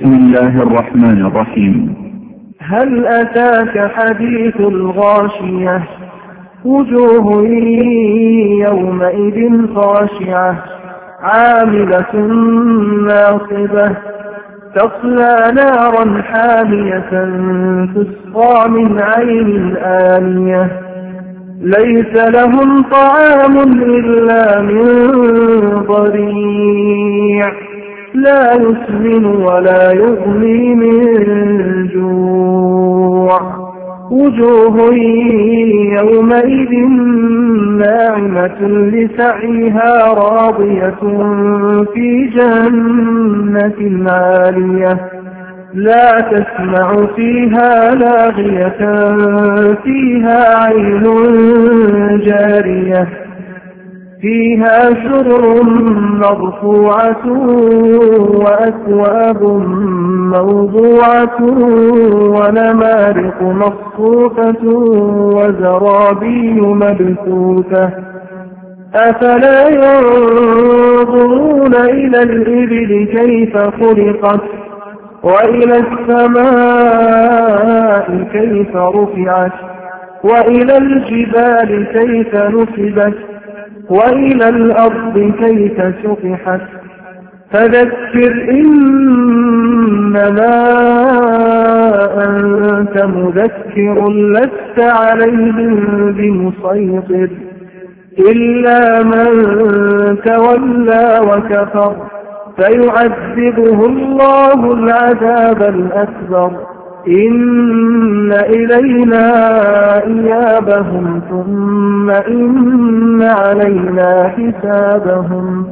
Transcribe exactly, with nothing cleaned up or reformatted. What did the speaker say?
بسم الله الرحمن الرحيم. هل أتاك حديث الغاشية؟ وجوه يومئذ خاشعة عاملة ناصبة تصلى نارا حامية تسقى من عين آنية ليس لهم طعام إلا من ضريع لا يسمن ولا يغني من جوع وجوه يومئذ ناعمة لسعيها راضية في جنة عالية لا تسمع فيها لاغية فيها عين جارية فيها سرر مرفوعة وأكواب موضوعة ونمارق مصفوفة وزرابي مبثوثة أفلا ينظرون إلى الإبل كيف خلقت وإلى السماء كيف رفعت وإلى الجبال كيف نصبت وإلى الأرض كيف سطحت فذكر إنما أنت مذكر لست عليهم بمسيطر إلا من تولى وكفر فيعذبه الله العذاب الأكبر إن إلينا إيابهم ثم إن علينا حسابهم.